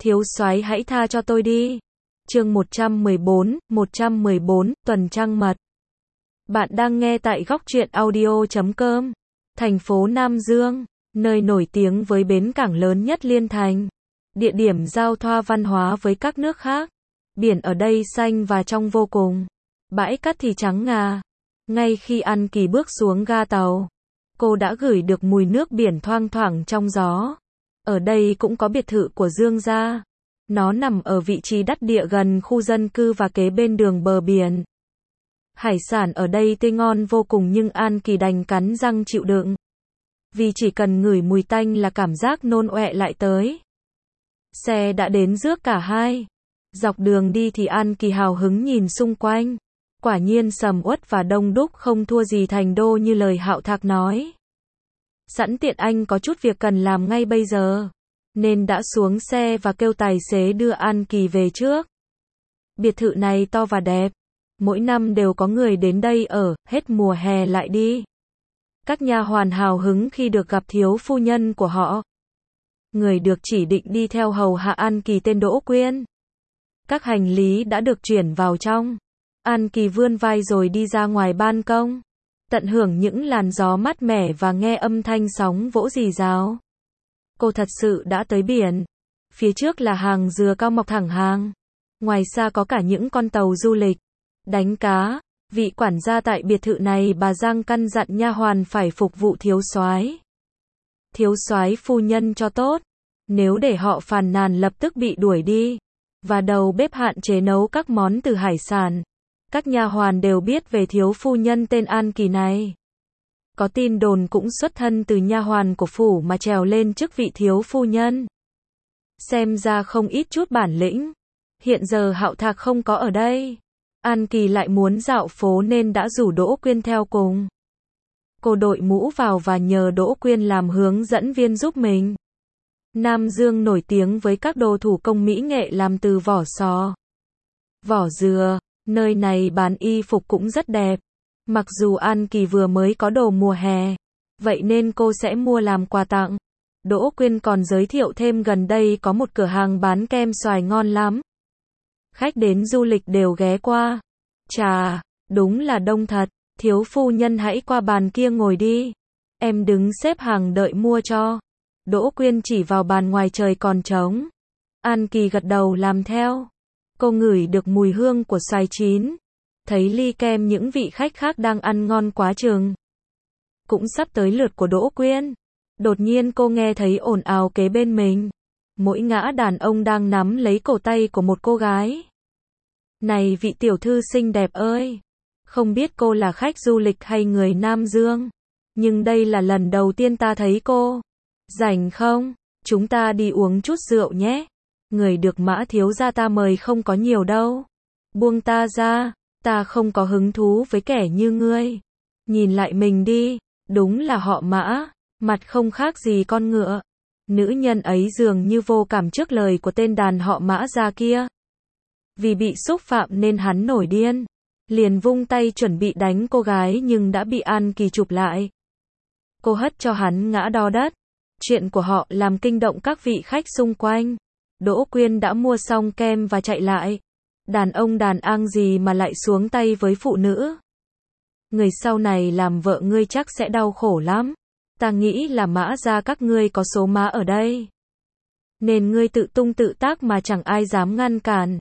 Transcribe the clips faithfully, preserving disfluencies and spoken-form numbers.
thiếu soái hãy tha cho tôi đi. Chương một trăm mười bốn, một trăm mười bốn, tuần trăng mật. Bạn đang nghe tại góc truyện audio chấm com. Thành phố Nam Dương, nơi nổi tiếng với bến cảng lớn nhất Liên Thành. Địa điểm giao thoa văn hóa với các nước khác. Biển ở đây xanh và trong vô cùng. Bãi cát thì trắng ngà. Ngay khi An Kỳ bước xuống ga tàu, cô đã ngửi được mùi nước biển thoang thoảng trong gió. Ở đây cũng có biệt thự của Dương gia. Nó nằm ở vị trí đắc địa gần khu dân cư và kế bên đường bờ biển. Hải sản ở đây tươi ngon vô cùng nhưng An Kỳ đành cắn răng chịu đựng. Vì chỉ cần ngửi mùi tanh là cảm giác nôn ọe lại tới. Xe đã đến rước cả hai. Dọc đường đi thì An Kỳ hào hứng nhìn xung quanh. Quả nhiên sầm uất và đông đúc không thua gì thành đô như lời Hạo Thạc nói. Sẵn tiện anh có chút việc cần làm ngay bây giờ, nên đã xuống xe và kêu tài xế đưa An Kỳ về trước. Biệt thự này to và đẹp. Mỗi năm đều có người đến đây ở, hết mùa hè lại đi. Các nha hoàn hào hứng khi được gặp thiếu phu nhân của họ. Người được chỉ định đi theo hầu hạ An Kỳ tên Đỗ Quyên. Các hành lý đã được chuyển vào trong. An Kỳ vươn vai rồi đi ra ngoài ban công, tận hưởng những làn gió mát mẻ và nghe âm thanh sóng vỗ rì rào. Cô thật sự đã tới biển. Phía trước là hàng dừa cao mọc thẳng hàng. Ngoài xa có cả những con tàu du lịch, đánh cá. Vị quản gia tại biệt thự này bà Giang căn dặn nha hoàn phải phục vụ thiếu soái. Thiếu soái phu nhân cho tốt. Nếu để họ phàn nàn lập tức bị đuổi đi. Và đầu bếp hạn chế nấu các món từ hải sản. Các nha hoàn đều biết về thiếu phu nhân tên An Kỳ này. Có tin đồn cũng xuất thân từ nha hoàn của phủ mà trèo lên chức vị thiếu phu nhân. Xem ra không ít chút bản lĩnh. Hiện giờ Hạo Thạc không có ở đây. An Kỳ lại muốn dạo phố nên đã rủ Đỗ Quyên theo cùng. Cô đội mũ vào và nhờ Đỗ Quyên làm hướng dẫn viên giúp mình. Nam Dương nổi tiếng với các đồ thủ công mỹ nghệ làm từ vỏ sò, vỏ dừa. Nơi này bán y phục cũng rất đẹp. Mặc dù An Kỳ vừa mới có đồ mùa hè, vậy nên cô sẽ mua làm quà tặng. Đỗ Quyên còn giới thiệu thêm gần đây có một cửa hàng bán kem xoài ngon lắm. Khách đến du lịch đều ghé qua. Chà, đúng là đông thật. Thiếu phu nhân hãy qua bàn kia ngồi đi. Em đứng xếp hàng đợi mua cho. Đỗ Quyên chỉ vào bàn ngoài trời còn trống. An Kỳ gật đầu làm theo. Cô ngửi được mùi hương của xoài chín. Thấy ly kem những vị khách khác đang ăn ngon quá chừng. Cũng sắp tới lượt của Đỗ Quyên. Đột nhiên cô nghe thấy ồn ào kế bên mình. Mỗi ngã đàn ông đang nắm lấy cổ tay của một cô gái. Này vị tiểu thư xinh đẹp ơi! Không biết cô là khách du lịch hay người Nam Dương. Nhưng đây là lần đầu tiên ta thấy cô. Rảnh không? Chúng ta đi uống chút rượu nhé. Người được Mã thiếu gia ta mời không có nhiều đâu. Buông ta ra, ta không có hứng thú với kẻ như ngươi. Nhìn lại mình đi, đúng là họ Mã, mặt không khác gì con ngựa. Nữ nhân ấy dường như vô cảm trước lời của tên đàn họ Mã gia kia. Vì bị xúc phạm nên hắn nổi điên, liền vung tay chuẩn bị đánh cô gái nhưng đã bị An Kỳ chụp lại. Cô hất cho hắn ngã đo đất. Chuyện của họ làm kinh động các vị khách xung quanh. Đỗ Quyên đã mua xong kem và chạy lại. Đàn ông đàn ang gì mà lại xuống tay với phụ nữ. Người sau này làm vợ ngươi chắc sẽ đau khổ lắm. Ta nghĩ là Mã gia các ngươi có số má ở đây. Nên ngươi tự tung tự tác mà chẳng ai dám ngăn cản.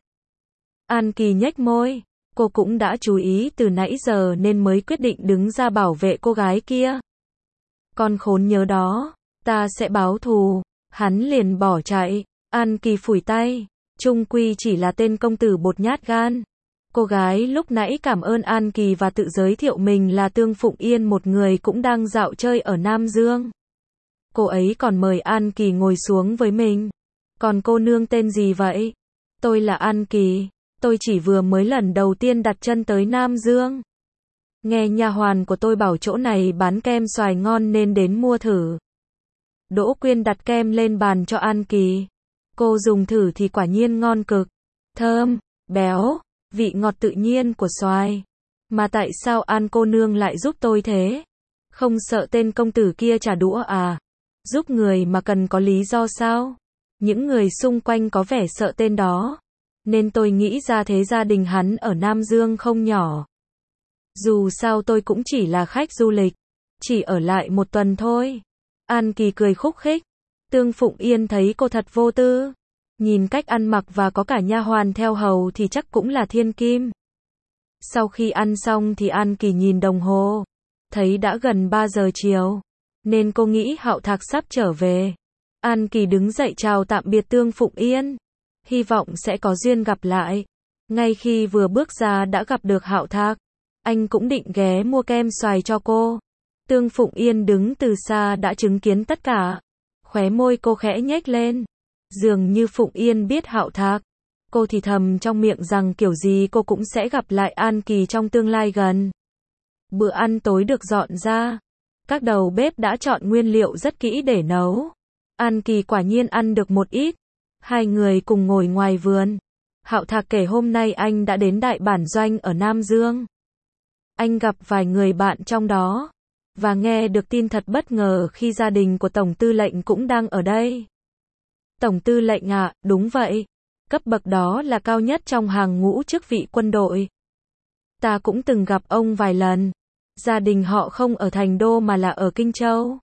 An Kỳ nhếch môi. Cô cũng đã chú ý từ nãy giờ nên mới quyết định đứng ra bảo vệ cô gái kia. Con khốn nhớ đó, ta sẽ báo thù. Hắn liền bỏ chạy. An Kỳ phủi tay. Chung quy chỉ là tên công tử bột nhát gan. Cô gái lúc nãy cảm ơn An Kỳ và tự giới thiệu mình là Tương Phụng Yên, một người cũng đang dạo chơi ở Nam Dương. Cô ấy còn mời An Kỳ ngồi xuống với mình. Còn cô nương tên gì vậy? Tôi là An Kỳ. Tôi chỉ vừa mới lần đầu tiên đặt chân tới Nam Dương. Nghe nha hoàn của tôi bảo chỗ này bán kem xoài ngon nên đến mua thử. Đỗ Quyên đặt kem lên bàn cho An Kỳ. Cô dùng thử thì quả nhiên ngon cực. Thơm, béo, vị ngọt tự nhiên của xoài. Mà tại sao An cô nương lại giúp tôi thế? Không sợ tên công tử kia trả đũa à? Giúp người mà cần có lý do sao? Những người xung quanh có vẻ sợ tên đó, nên tôi nghĩ ra thế gia đình hắn ở Nam Dương không nhỏ. Dù sao tôi cũng chỉ là khách du lịch, chỉ ở lại một tuần thôi. An Kỳ cười khúc khích. Tương Phụng Yên thấy cô thật vô tư. Nhìn cách ăn mặc và có cả nha hoàn theo hầu thì chắc cũng là thiên kim. Sau khi ăn xong thì An Kỳ nhìn đồng hồ, thấy đã gần ba giờ chiều, nên cô nghĩ Hạo Thạc sắp trở về. An Kỳ đứng dậy chào tạm biệt Tương Phụng Yên, hy vọng sẽ có duyên gặp lại. Ngay khi vừa bước ra đã gặp được Hạo Thạc, anh cũng định ghé mua kem xoài cho cô. Tương Phụng Yên đứng từ xa đã chứng kiến tất cả, khóe môi cô khẽ nhếch lên, dường như Phụng Yên biết Hạo Thạc. Cô thì thầm trong miệng rằng kiểu gì cô cũng sẽ gặp lại An Kỳ trong tương lai gần. Bữa ăn tối được dọn ra, các đầu bếp đã chọn nguyên liệu rất kỹ để nấu. An Kỳ quả nhiên ăn được một ít. Hai người cùng ngồi ngoài vườn. Hạo Thạc kể hôm nay anh đã đến đại bản doanh ở Nam Dương. Anh gặp vài người bạn trong đó, và nghe được tin thật bất ngờ khi gia đình của Tổng Tư lệnh cũng đang ở đây. Tổng Tư lệnh ạ, à, đúng vậy. Cấp bậc đó là cao nhất trong hàng ngũ chức vị quân đội. Ta cũng từng gặp ông vài lần. Gia đình họ không ở Thành Đô mà là ở Kinh Châu,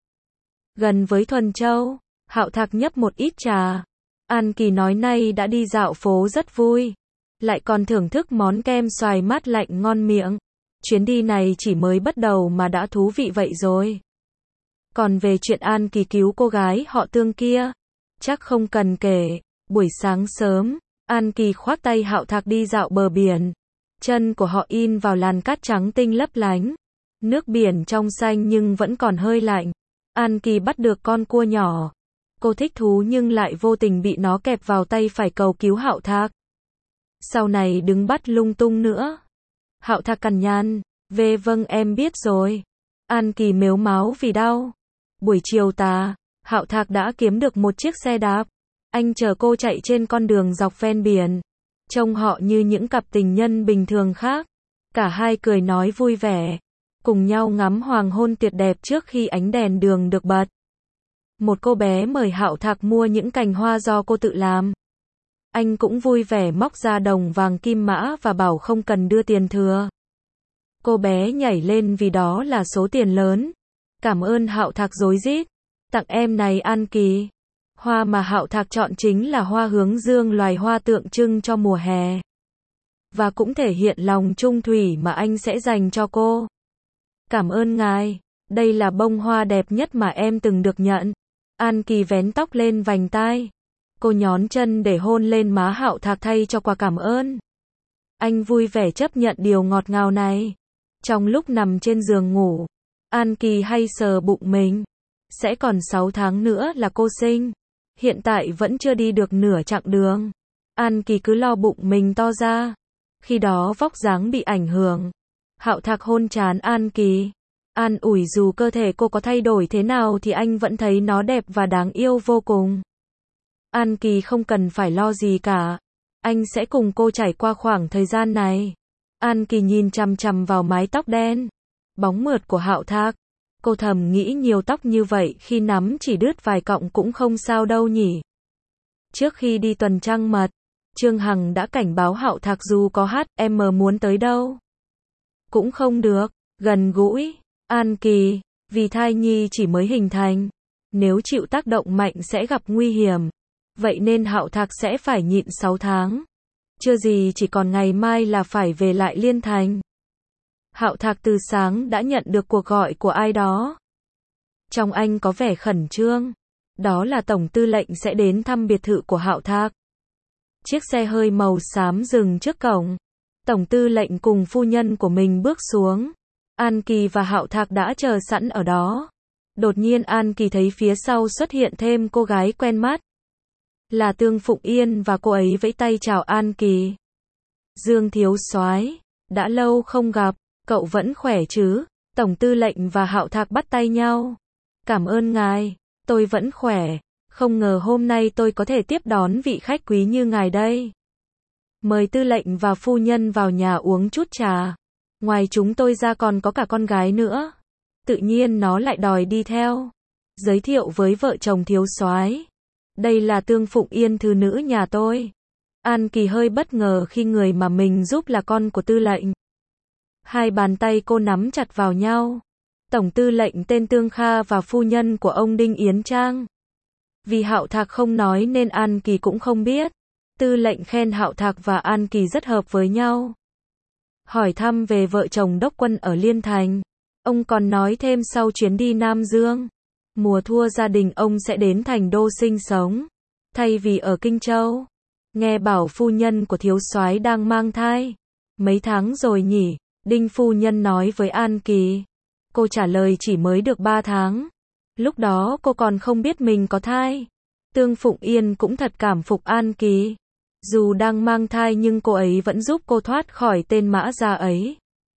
gần với Thuần Châu. Hạo Thạc nhấp một ít trà. An Kỳ nói nay đã đi dạo phố rất vui, lại còn thưởng thức món kem xoài mát lạnh ngon miệng. Chuyến đi này chỉ mới bắt đầu mà đã thú vị vậy rồi. Còn về chuyện An Kỳ cứu cô gái họ Tương kia, chắc không cần kể. Buổi sáng sớm, An Kỳ khoác tay Hạo Thạc đi dạo bờ biển. Chân của họ in vào làn cát trắng tinh lấp lánh. Nước biển trong xanh nhưng vẫn còn hơi lạnh. An Kỳ bắt được con cua nhỏ. Cô thích thú nhưng lại vô tình bị nó kẹp vào tay phải cầu cứu Hạo Thạc. Sau này đừng bắt lung tung nữa. Hạo Thạc cằn nhằn. Về vâng em biết rồi. An Kỳ mếu máo vì đau. Buổi chiều tà, Hạo Thạc đã kiếm được một chiếc xe đạp. Anh chờ cô chạy trên con đường dọc ven biển. Trông họ như những cặp tình nhân bình thường khác. Cả hai cười nói vui vẻ, cùng nhau ngắm hoàng hôn tuyệt đẹp trước khi ánh đèn đường được bật. Một cô bé mời Hạo Thạc mua những cành hoa do cô tự làm. Anh cũng vui vẻ móc ra đồng vàng kim mã và bảo không cần đưa tiền thừa. Cô bé nhảy lên vì đó là số tiền lớn. Cảm ơn Hạo Thạc rối rít. Tặng em này An Kỳ. Hoa mà Hạo Thạc chọn chính là hoa hướng dương, loài hoa tượng trưng cho mùa hè. Và cũng thể hiện lòng trung thủy mà anh sẽ dành cho cô. Cảm ơn ngài. Đây là bông hoa đẹp nhất mà em từng được nhận. An Kỳ vén tóc lên vành tai. Cô nhón chân để hôn lên má Hạo Thạc thay cho quà cảm ơn. Anh vui vẻ chấp nhận điều ngọt ngào này. Trong lúc nằm trên giường ngủ, An Kỳ hay sờ bụng mình. Sẽ còn sáu tháng nữa là cô sinh. Hiện tại vẫn chưa đi được nửa chặng đường. An Kỳ cứ lo bụng mình to ra. Khi đó vóc dáng bị ảnh hưởng. Hạo Thạc hôn trán An Kỳ. An ủi dù cơ thể cô có thay đổi thế nào thì anh vẫn thấy nó đẹp và đáng yêu vô cùng. An Kỳ không cần phải lo gì cả. Anh sẽ cùng cô trải qua khoảng thời gian này. An Kỳ nhìn chằm chằm vào mái tóc đen, bóng mượt của Hạo Thạc. Cô thầm nghĩ nhiều tóc như vậy khi nắm chỉ đứt vài cọng cũng không sao đâu nhỉ. Trước khi đi tuần trăng mật, Trương Hằng đã cảnh báo Hạo Thạc dù có hát em muốn tới đâu cũng không được. Gần gũi. An Kỳ, vì thai nhi chỉ mới hình thành, nếu chịu tác động mạnh sẽ gặp nguy hiểm. Vậy nên Hạo Thạc sẽ phải nhịn sáu tháng. Chưa gì chỉ còn ngày mai là phải về lại Liên Thành. Hạo Thạc từ sáng đã nhận được cuộc gọi của ai đó. Trong anh có vẻ khẩn trương. Đó là Tổng Tư lệnh sẽ đến thăm biệt thự của Hạo Thạc. Chiếc xe hơi màu xám dừng trước cổng. Tổng Tư lệnh cùng phu nhân của mình bước xuống. An Kỳ và Hạo Thạc đã chờ sẵn ở đó. Đột nhiên An Kỳ thấy phía sau xuất hiện thêm cô gái quen mắt. Là Tương Phụng Yên và cô ấy vẫy tay chào An Kỳ. Dương thiếu soái, đã lâu không gặp, cậu vẫn khỏe chứ? Tổng Tư lệnh và Hạo Thạc bắt tay nhau. Cảm ơn ngài, tôi vẫn khỏe. Không ngờ hôm nay tôi có thể tiếp đón vị khách quý như ngài đây. Mời Tư lệnh và phu nhân vào nhà uống chút trà. Ngoài chúng tôi ra còn có cả con gái nữa. Tự nhiên nó lại đòi đi theo. Giới thiệu với vợ chồng thiếu soái. Đây là Tương Phụng Yên thứ nữ nhà tôi. An Kỳ hơi bất ngờ khi người mà mình giúp là con của tư lệnh. Hai bàn tay cô nắm chặt vào nhau. Tổng tư lệnh tên Tương Kha và phu nhân của ông Đinh Yến Trang. Vì Hạo Thạc không nói nên An Kỳ cũng không biết. Tư lệnh khen Hạo Thạc và An Kỳ rất hợp với nhau. Hỏi thăm về vợ chồng đốc quân ở Liên Thành. Ông còn nói thêm sau chuyến đi Nam Dương, mùa thua gia đình ông sẽ đến Thành Đô sinh sống, thay vì ở Kinh Châu. Nghe bảo phu nhân của thiếu soái đang mang thai. Mấy tháng rồi nhỉ? Đinh phu nhân nói với An Kỳ. Cô trả lời chỉ mới được ba tháng. Lúc đó cô còn không biết mình có thai. Tương Phụng Yên cũng thật cảm phục An Kỳ. Dù đang mang thai nhưng cô ấy vẫn giúp cô thoát khỏi tên mã gia ấy.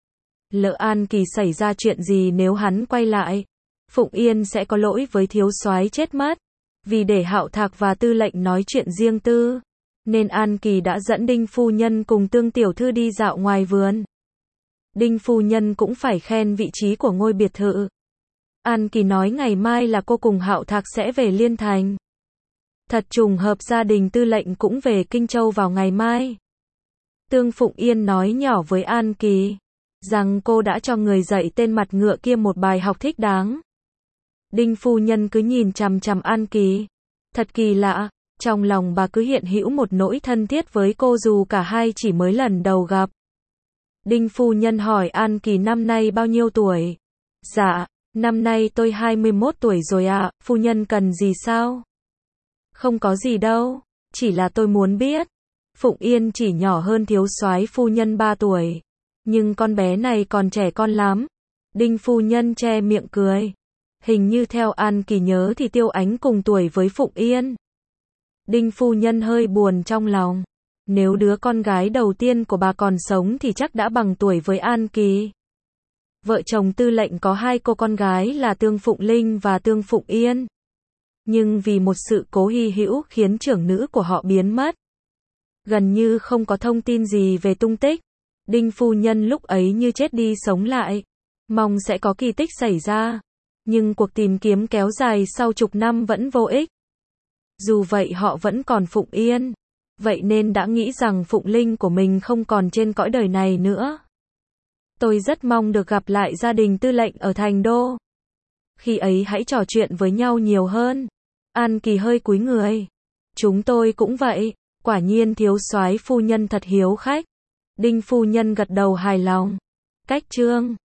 Lỡ An Kỳ xảy ra chuyện gì nếu hắn quay lại, Phụng Yên sẽ có lỗi với thiếu soái chết mất. Vì để Hạo Thạc và tư lệnh nói chuyện riêng tư, nên An Kỳ đã dẫn Đinh phu nhân cùng Tương tiểu thư đi dạo ngoài vườn. Đinh phu nhân cũng phải khen vị trí của ngôi biệt thự. An Kỳ nói ngày mai là cô cùng Hạo Thạc sẽ về Liên Thành. Thật trùng hợp gia đình tư lệnh cũng về Kinh Châu vào ngày mai. Tương Phụng Yên nói nhỏ với An Kỳ rằng cô đã cho người dạy tên mặt ngựa kia một bài học thích đáng. Đinh phu nhân cứ nhìn chằm chằm An Kỳ. Thật kỳ lạ, trong lòng bà cứ hiện hữu một nỗi thân thiết với cô dù cả hai chỉ mới lần đầu gặp. Đinh phu nhân hỏi An Kỳ năm nay bao nhiêu tuổi? Dạ, năm nay tôi hai mươi mốt tuổi rồi ạ, phu nhân cần gì sao? Không có gì đâu, chỉ là tôi muốn biết. Phụng Yên chỉ nhỏ hơn thiếu soái phu nhân ba tuổi. Nhưng con bé này còn trẻ con lắm. Đinh phu nhân che miệng cười. Hình như theo An Kỳ nhớ thì Tiêu Ánh cùng tuổi với Phụng Yên. Đinh phu nhân hơi buồn trong lòng. Nếu đứa con gái đầu tiên của bà còn sống thì chắc đã bằng tuổi với An Kỳ. Vợ chồng tư lệnh có hai cô con gái là Tương Phụng Linh và Tương Phụng Yên. Nhưng vì một sự cố hy hữu khiến trưởng nữ của họ biến mất. Gần như không có thông tin gì về tung tích. Đinh phu nhân lúc ấy như chết đi sống lại. Mong sẽ có kỳ tích xảy ra. Nhưng cuộc tìm kiếm kéo dài sau chục năm vẫn vô ích. Dù vậy họ vẫn còn Phụng Yên. Vậy nên đã nghĩ rằng Phụng Linh của mình không còn trên cõi đời này nữa. Tôi rất mong được gặp lại gia đình tư lệnh ở Thành Đô. Khi ấy hãy trò chuyện với nhau nhiều hơn. An Kỳ hơi cúi người. Chúng tôi cũng vậy. Quả nhiên thiếu soái phu nhân thật hiếu khách. Đinh phu nhân gật đầu hài lòng. Cách chương